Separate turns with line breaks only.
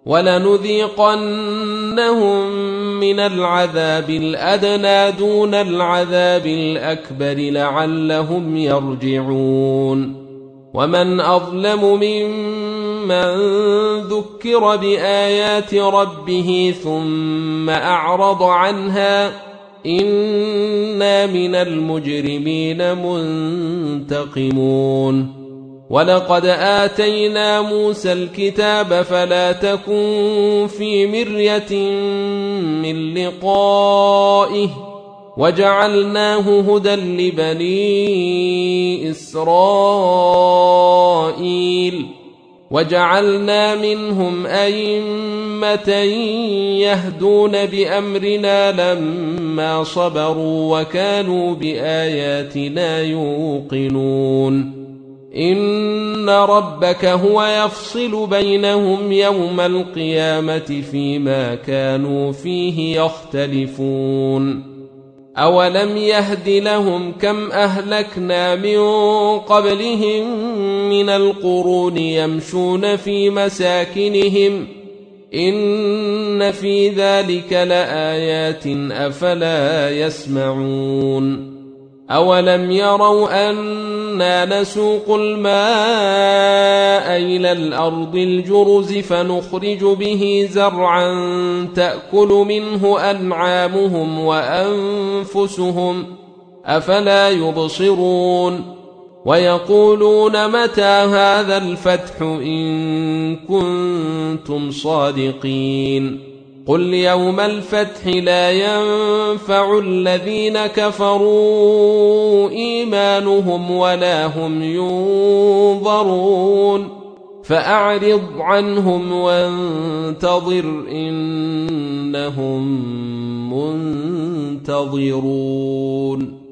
ولنذيقنهم من العذاب الأدنى دون العذاب الأكبر لعلهم يرجعون. ومن أظلم ممن ذكر بآيات ربه ثم أعرض عنها إنا من المجرمين منتقمون. ولقد آتينا موسى الكتاب فلا تكن في مرية من لقائه وجعلناه هدى لبني إسرائيل وجعلنا منهم أئمة يهدون بأمرنا لما صبروا وكانوا بآياتنا يوقنون. إن ربك هو يفصل بينهم يوم القيامة فيما كانوا فيه يختلفون. أولم يهد لهم كم أهلكنا من قبلهم من القرون يمشون في مساكنهم إن في ذلك لآيات أفلا يسمعون. أولم يروا أنا نسوق الماء إلى الأرض الجرز فنخرج به زرعا تأكل منه أنعامهم وأنفسهم أفلا يبصرون. ويقولون متى هذا الفتح إن كنتم صادقين. قل يوم الفتح لا ينفع الذين كفروا إيمانهم ولا هم ينظرون. فأعرض عنهم وانتظر إنهم منتظرون.